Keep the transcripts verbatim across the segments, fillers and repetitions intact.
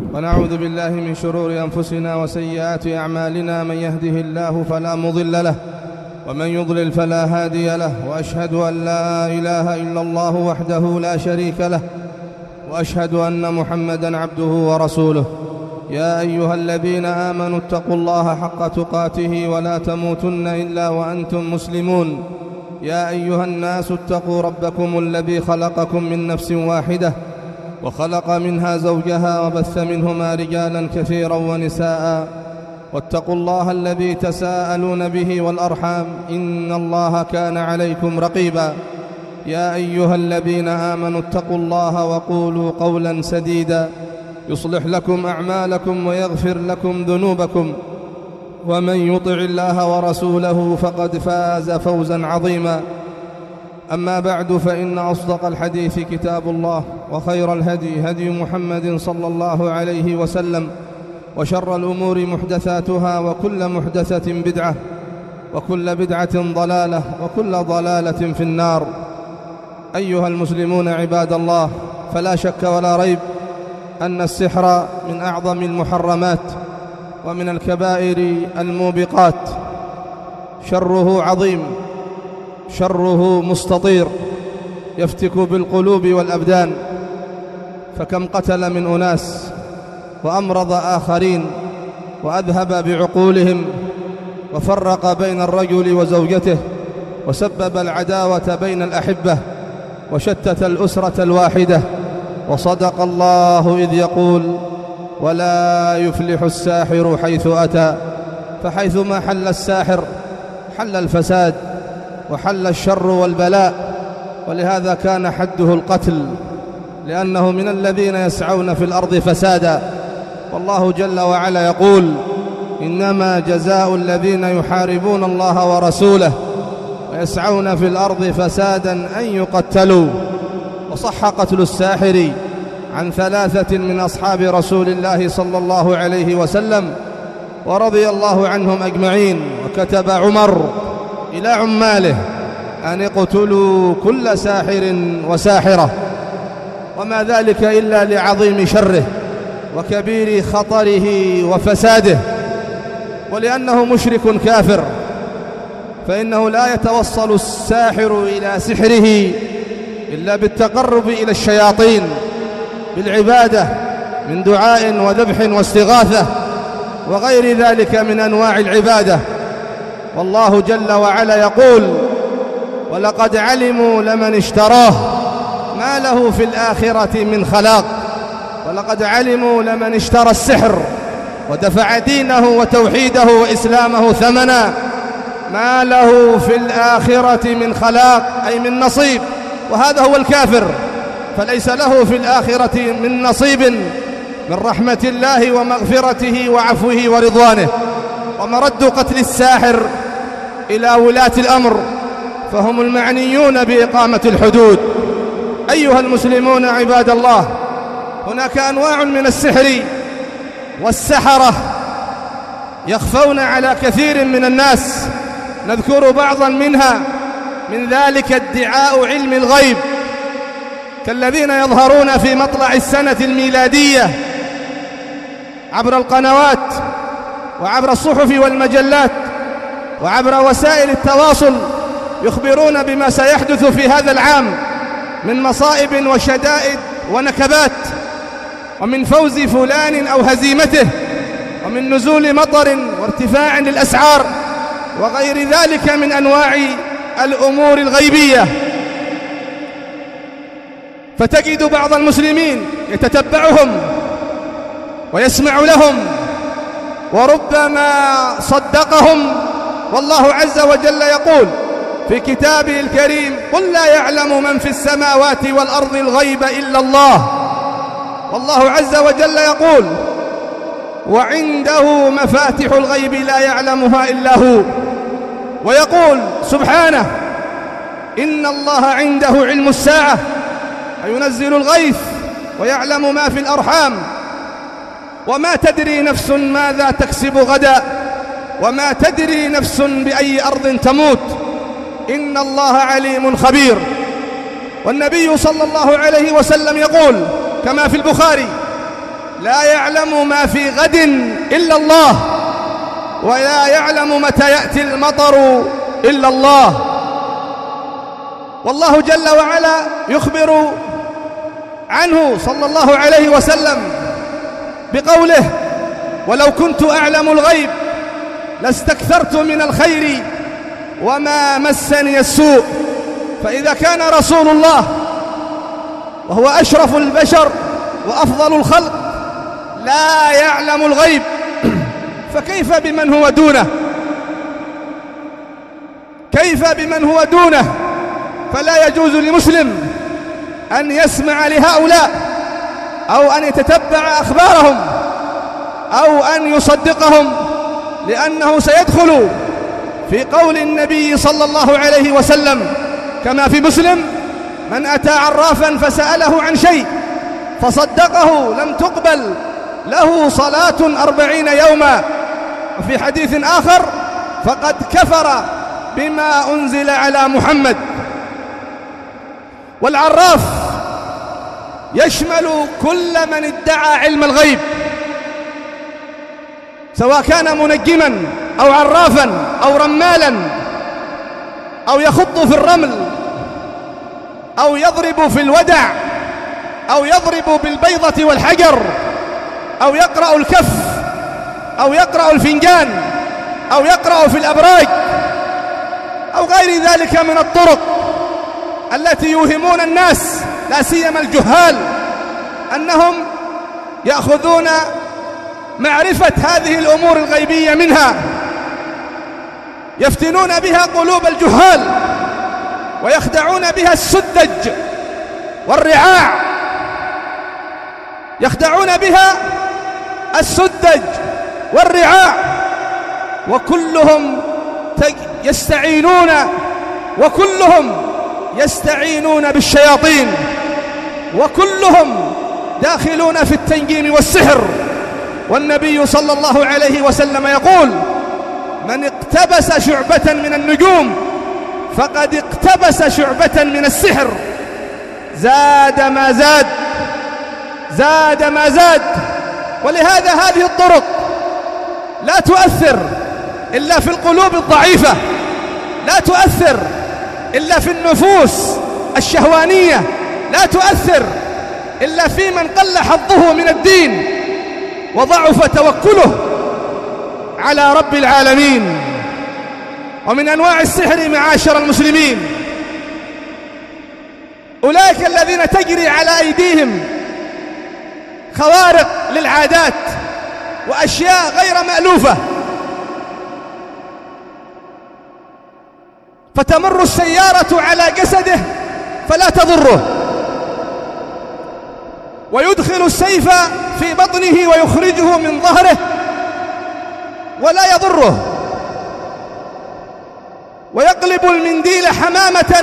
ونعوذ بالله من شرور أنفسنا وسيئات أعمالنا. من يهده الله فلا مضل له ومن يضلل فلا هادي له، وأشهد أن لا إله إلا الله وحده لا شريك له، وأشهد أن محمدًا عبده ورسوله. يا أيها الذين آمنوا اتقوا الله حق تقاته ولا تموتن إلا وأنتم مسلمون. يا أيها الناس اتقوا ربكم الذي خلقكم من نفس واحدة وخلق منها زوجها وبث منهما رجالا كثيرا ونساء، واتقوا الله الذي تساءلون به والأرحام إن الله كان عليكم رقيبا. يا أيها الذين آمنوا اتقوا الله وقولوا قولا سديدا يصلح لكم أعمالكم ويغفر لكم ذنوبكم، ومن يطع الله ورسوله فقد فاز فوزا عظيما. أما بعد، فإن أصدق الحديث كتاب الله، وخير الهدي هدي محمد صلى الله عليه وسلم، وشر الأمور محدثاتها، وكل محدثة بدعة، وكل بدعة ضلالة، وكل ضلالة في النار. أيها المسلمون عباد الله، فلا شك ولا ريب أن السحر من أعظم المحرمات ومن الكبائر الموبقات. شره عظيم، شره مستطير، يفتك بالقلوب والأبدان. فكم قتل من أناس وأمرض آخرين وأذهب بعقولهم، وفرق بين الرجل وزوجته، وسبب العداوة بين الأحبة، وشتت الأسرة الواحدة. وصدق الله إذ يقول: ولا يفلح الساحر حيث أتى. فحيثما حل الساحر حل الفساد وحل الشر والبلاء، ولهذا كان حده القتل، لأنه من الذين يسعون في الأرض فسادا. والله جل وعلا يقول: إنما جزاء الذين يحاربون الله ورسوله ويسعون في الأرض فسادا أن يقتلوا. وصح قتل الساحر عن ثلاثة من أصحاب رسول الله صلى الله عليه وسلم، ورضي الله عنهم أجمعين. وكتب عمر إلى عماله أن اقتلوا كل ساحر وساحرة، وما ذلك إلا لعظيم شره وكبير خطره وفساده، ولأنه مشرك كافر. فإنه لا يتوصل الساحر إلى سحره إلا بالتقرب إلى الشياطين بالعبادة من دعاء وذبح واستغاثة وغير ذلك من أنواع العبادة. والله جل وعلا يقول: ولقد علموا لمن اشتراه ما له في الآخرة من خلاق. ولقد علموا لمن اشترى السحر ودفع دينه وتوحيده وإسلامه ثمنا ما له في الآخرة من خلاق، أي من نصيب. وهذا هو الكافر، فليس له في الآخرة من نصيب من رحمة الله ومغفرته وعفوه ورضوانه. ومرد قتل الساحر إلى ولاة الأمر، فهم المعنيون بإقامة الحدود. أيها المسلمون عباد الله، هناك أنواع من السحر، والسحرة يخفون على كثير من الناس. نذكر بعضا منها، من ذلك ادعاء علم الغيب، كالذين يظهرون في مطلع السنة الميلادية عبر القنوات وعبر الصحف والمجلات وعبر وسائل التواصل، يخبرون بما سيحدث في هذا العام من مصائب وشدائد ونكبات، ومن فوز فلان أو هزيمته، ومن نزول مطر وارتفاع للأسعار، وغير ذلك من أنواع الأمور الغيبية. فتجد بعض المسلمين يتتبعهم ويسمع لهم، وربما صدقهم. والله عز وجل يقول في كتابه الكريم: قل لا يعلم من في السماوات والأرض الغيب إلا الله. والله عز وجل يقول: وعنده مفاتح الغيب لا يعلمها إلا هو. ويقول سبحانه: إن الله عنده علم الساعة وينزل الغيث ويعلم ما في الأرحام وما تدري نفس ماذا تكسب غدا وما تدري نفس بأي أرض تموت إن الله عليم خبير. والنبي صلى الله عليه وسلم يقول كما في البخاري: لا يعلم ما في غد إلا الله، ولا يعلم متى يأتي المطر إلا الله. والله جل وعلا يخبر عنه صلى الله عليه وسلم بقوله: ولو كنت أعلم الغيب لاستكثرت من الخير وما مسني السوء. فإذا كان رسول الله وهو أشرف البشر وأفضل الخلق لا يعلم الغيب، فكيف بمن هو دونه؟ كيف بمن هو دونه؟ فلا يجوز لمسلم أن يسمع لهؤلاء أو أن يتتبع أخبارهم أو أن يصدقهم، لأنه سيدخل في قول النبي صلى الله عليه وسلم كما في مسلم: من أتى عرافا فسأله عن شيء فصدقه لم تقبل له صلاة أربعين يوما. وفي حديث آخر: فقد كفر بما أنزل على محمد. والعراف يشمل كل من ادعى علم الغيب، سواء كان منجما أو عرافا أو رمالا أو يخط في الرمل أو يضرب في الودع أو يضرب بالبيضة والحجر أو يقرأ الكف أو يقرأ الفنجان أو يقرأ في الأبراج أو غير ذلك من الطرق التي يوهمون الناس، لا سيما الجهال، أنهم يأخذون معرفة هذه الأمور الغيبية منها، يفتنون بها قلوب الجهال ويخدعون بها السذج والرعاع، يخدعون بها السذج والرعاع، وكلهم يستعينون وكلهم يستعينون بالشياطين، وكلهم داخلون في التنجيم والسحر. والنبي صلى الله عليه وسلم يقول: من اقتبس شعبة من النجوم فقد اقتبس شعبة من السحر. زاد ما زاد، زاد ما زاد. ولهذا هذه الطرق لا تؤثر إلا في القلوب الضعيفة، لا تؤثر إلا في النفوس الشهوانية، لا تؤثر إلا في من قل حظه من الدين وضعف توكله على رب العالمين. ومن أنواع السحر معاشر المسلمين أولئك الذين تجري على أيديهم خوارق للعادات وأشياء غير مألوفة، فتمر السيارة على جسده فلا تضره، ويدخل السيف في بطنه ويخرجه من ظهره ولا يضره، ويقلب المنديل حمامة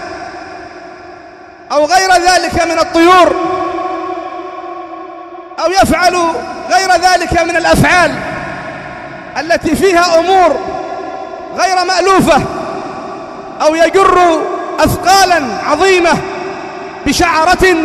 أو غير ذلك من الطيور، أو يفعل غير ذلك من الأفعال التي فيها أمور غير مألوفة، أو يجر أثقالا عظيمة بشعرة،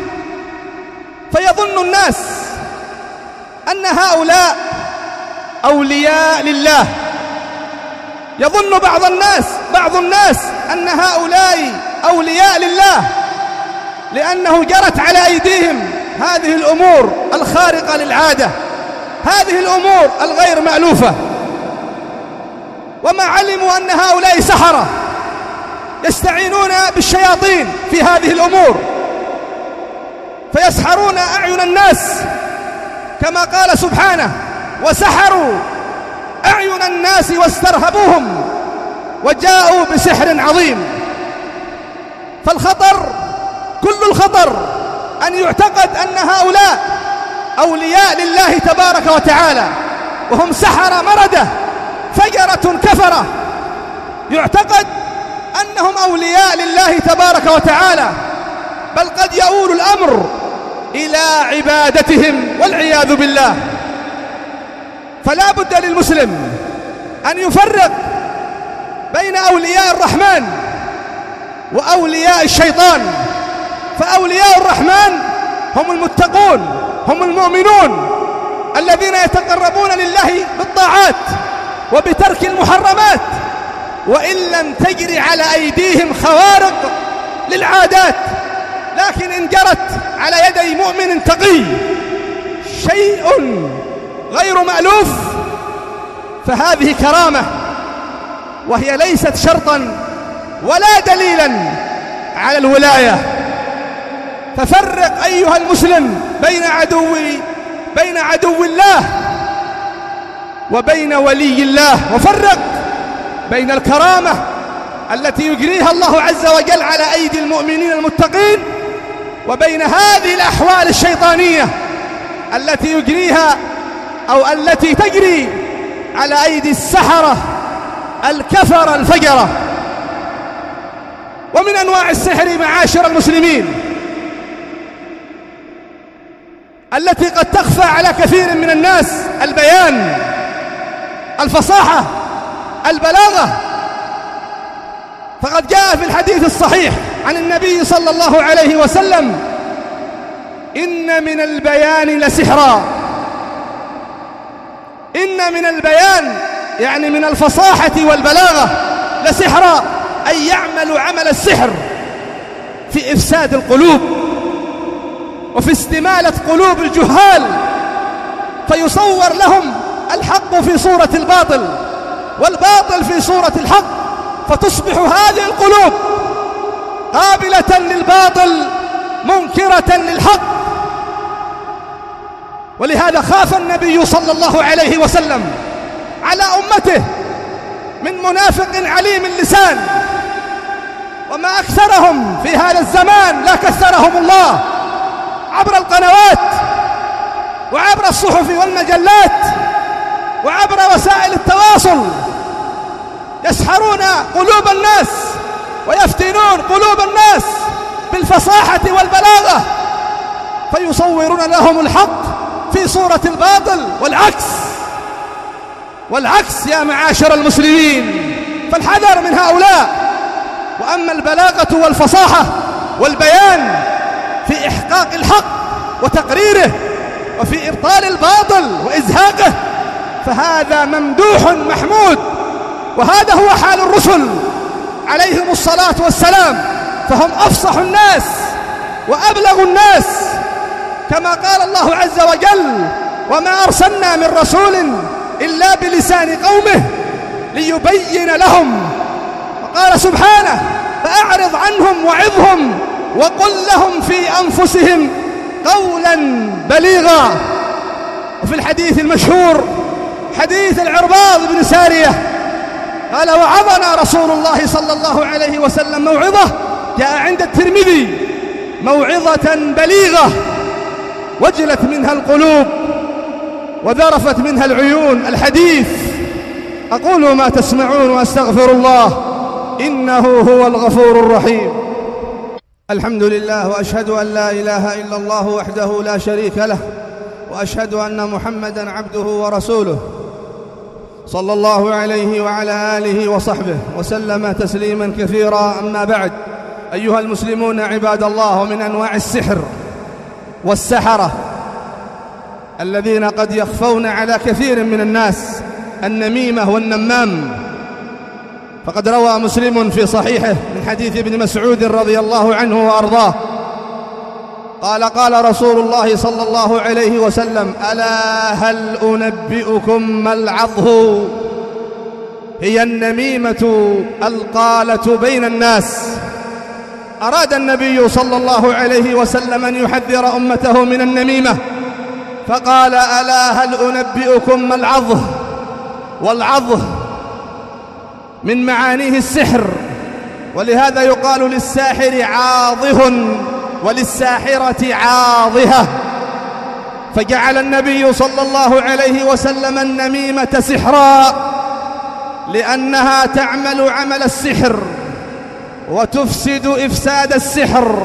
فيظن الناس أن هؤلاء أولياء لله. يظن بعض الناس بعض الناس أن هؤلاء أولياء لله لأنه جرت على أيديهم هذه الأمور الخارقة للعادة، هذه الأمور الغير مألوفة، وما علموا أن هؤلاء سحرة يستعينون بالشياطين في هذه الأمور، فيسحرون أعين الناس كما قال سبحانه: وسحروا أعين الناس واسترهبوهم وجاءوا بسحر عظيم. فالخطر كل الخطر أن يعتقد أن هؤلاء أولياء لله تبارك وتعالى وهم سحرة مردة فجرة كفرة، يعتقد أنهم أولياء لله تبارك وتعالى، بل قد يؤول الأمر إلى عبادتهم والعياذ بالله. فلا بد للمسلم أن يفرق بين أولياء الرحمن وأولياء الشيطان. فأولياء الرحمن هم المتقون، هم المؤمنون الذين يتقربون لله بالطاعات وبترك المحرمات، وإن لم تجري على أيديهم خوارق للعادات، لكن إن جرت على يدي مؤمن تقي شيء غير مألوف فهذه كرامة، وهي ليست شرطا ولا دليلا على الولاية. ففرق أيها المسلم بين عدو بين عدو الله وبين ولي الله، وفرق بين الكرامة التي يجريها الله عز وجل على أيدي المؤمنين المتقين وبين هذه الأحوال الشيطانية التي يجريها أو التي تجري على أيدي السحرة الكفرة الفجرة. ومن أنواع السحر معاشر المسلمين التي قد تخفى على كثير من الناس البيان، الفصاحة، البلاغة. فقد جاء في الحديث الصحيح عن النبي صلى الله عليه وسلم: إن من البيان لسحرا. إن من البيان يعني من الفصاحة والبلاغة لسحرا، أي يعمل عمل السحر في إفساد القلوب وفي استمالة قلوب الجهال، فيصور لهم الحق في صورة الباطل والباطل في صورة الحق، فتصبح هذه القلوب قابلة للباطل منكرة للحق. ولهذا خاف النبي صلى الله عليه وسلم على أمته من منافق عليم اللسان، وما أكثرهم في هذا الزمان، لا كثرهم الله، عبر القنوات وعبر الصحف والمجلات وعبر وسائل التواصل يسحرون قلوب الناس ويفتنون قلوب الناس بالفصاحة والبلاغة، فيصورون لهم الحق في صورة الباطل والعكس والعكس يا معاشر المسلمين، فالحذر من هؤلاء. وأما البلاغة والفصاحة والبيان في إحقاق الحق وتقريره وفي إبطال الباطل وإزهاقه فهذا ممدوح محمود، وهذا هو حال الرسل عليهم الصلاة والسلام، فهم أفصح الناس وأبلغ الناس، كما قال الله عز وجل: وما أرسلنا من رسول إلا بلسان قومه ليبين لهم. وقال سبحانه: فأعرض عنهم وعظهم وقل لهم في أنفسهم قولا بليغا. وفي الحديث المشهور حديث العرباض بن سارية قال: وعظنا رسول الله صلى الله عليه وسلم موعظة، جاء عند الترمذي: موعظة بليغة وجلت منها القلوب وذرفت منها العيون. الحديث. أقول ما تسمعون وأستغفر الله إنه هو الغفور الرحيم. الحمد لله، وأشهد أن لا إله إلا الله وحده لا شريك له، وأشهد أن محمدًا عبده ورسوله صلى الله عليه وعلى آله وصحبه وسلم تسليمًا كثيرا. أما بعد، أيها المسلمون عباد الله، ومن أنواع السحر والسحرة الذين قد يخفون على كثير من الناس النميمة والنمام. فقد روى مسلم في صحيحه من حديث ابن مسعود رضي الله عنه وأرضاه قال: قال رسول الله صلى الله عليه وسلم: ألا هل أنبئكم ما العضه؟ هي النميمة القالة بين الناس. أراد النبي صلى الله عليه وسلم أن يحذر أمته من النميمة، فقال: ألا هل أنبئكم ما العضه؟ والعضه من معانيه السحر، ولهذا يقال للساحر عاضه وللساحرة عاضهة. فجعل النبي صلى الله عليه وسلم النميمة سحرا، لأنها تعمل عمل السحر وتفسد إفساد السحر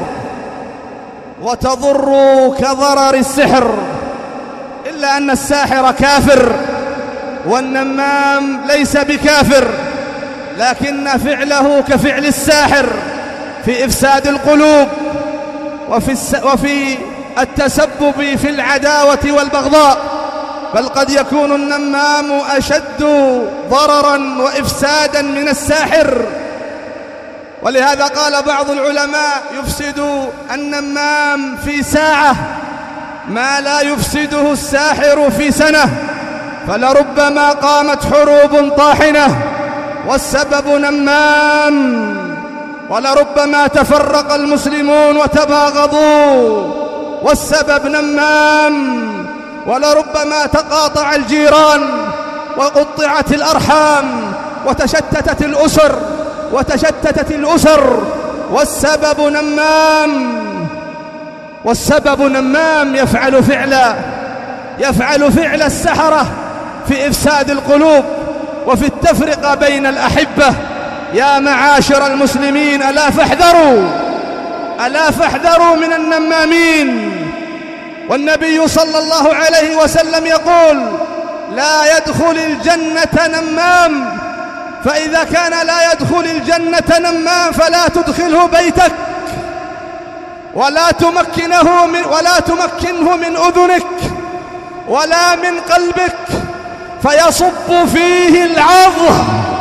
وتضر كضرر السحر، إلا أن الساحر كافر والنمام ليس بكافر، لكن فعله كفعل الساحر في إفساد القلوب وفي, الس... وفي التسبب في العداوة والبغضاء، بل قد يكون النمام أشد ضررا وإفسادا من الساحر. ولهذا قال بعض العلماء: يفسد النمام في ساعة ما لا يفسده الساحر في سنة، فلربما قامت حروب طاحنة والسبب نمام، ولربما تفرق المسلمون وتباغضوا والسبب نمام، ولربما تقاطع الجيران وقطعت الأرحام وتشتتت الأسر وتشتتت الأسر والسبب نمام. والسبب نمام يفعل فعلا يفعل فعل السحرة في إفساد القلوب وفي التفرقة بين الأحبة. يا معاشر المسلمين، ألا فاحذروا ألا فاحذروا من النمامين. والنبي صلى الله عليه وسلم يقول: لا يدخل الجنة نمام، فإذا كان لا يدخل الجنة نمام فلا تدخله بيتك ولا تمكنه من ولا تمكنه من أذنك ولا من قلبك فيصب فيه العظ.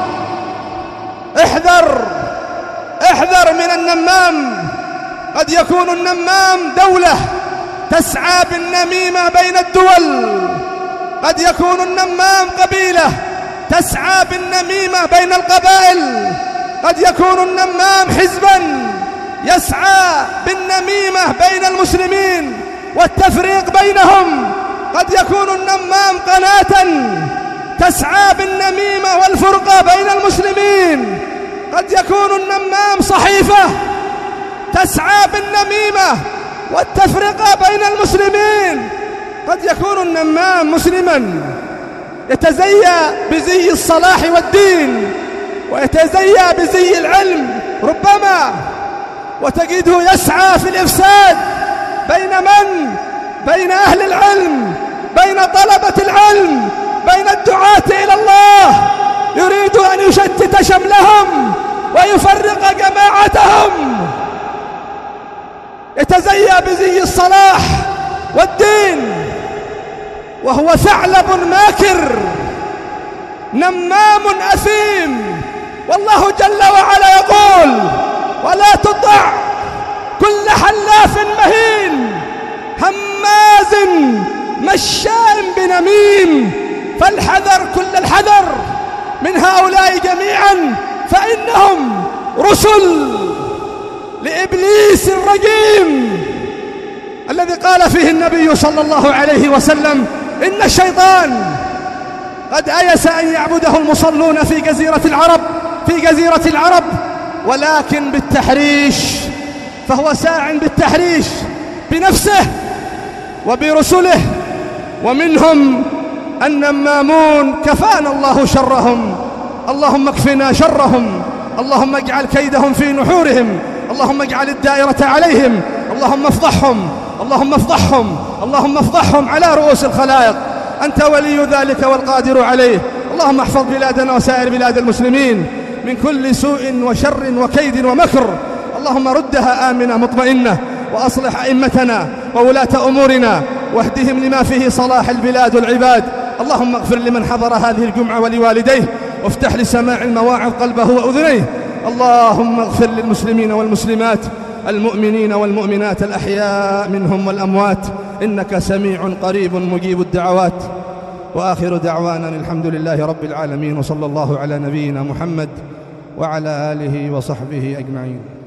احذر احذر من النمام. قد يكون النمام دولة تسعى بالنميمة بين الدول، قد يكون النمام قبيلة تسعى بالنميمة بين القبائل، قد يكون النمام حزبا يسعى بالنميمة بين المسلمين والتفريق بينهم، قد يكون النمام قناة تسعى بالنميمة والفرقة بين المسلمين، قد يكون النمام صحيفة تسعى بالنميمة والتفرقة بين المسلمين، قد يكون النمام مسلما يتزيى بزي الصلاح والدين ويتزيى بزي العلم ربما، وتجده يسعى في الإفساد بين من؟ بين أهل العلم، بين طلبة العلم، بين الدعاة إلى الله، يريد أن يشتت شملهم ويفرق جماعتهم، يتزيى بزي الصلاح والدين وهو ثعلب ماكر نمام أثيم. والله جل وعلا يقول: ولا تطع كل حلاف مهين هماز مشاء بنميم. فالحذر كل الحذر من هؤلاء جميعا، فإنهم رسل لإبليس الرجيم الذي قال فيه النبي صلى الله عليه وسلم: إن الشيطان قد أيس أن يعبده المصلون في جزيرة العرب في جزيرة العرب ولكن بالتحريش، فهو ساع بالتحريش بنفسه وبرسله، ومنهم النمامون كفانا الله شرهم. اللهم اكفنا شرهم، اللهم اجعل كيدهم في نحورهم، اللهم اجعل الدائرة عليهم، اللهم افضحهم اللهم افضحهم اللهم افضحهم على رؤوس الخلائق. أنت ولي ذلك والقادر عليه. اللهم احفظ بلادنا وسائر بلاد المسلمين من كل سوء وشر وكيد ومكر. اللهم ردها آمنة مطمئنة، وأصلح أئمتنا وولاة أمورنا واهدهم لما فيه صلاح البلاد والعباد. اللهم اغفر لمن حضر هذه الجمعة ولوالديه، وافتح لسماع المواعظ قلبه وأذنيه. اللهم اغفر للمسلمين والمسلمات، المؤمنين والمؤمنات، الأحياء منهم والأموات، إنك سميع قريب مجيب الدعوات. وآخر دعوانا الحمد لله رب العالمين، وصلى الله على نبينا محمد وعلى آله وصحبه أجمعين.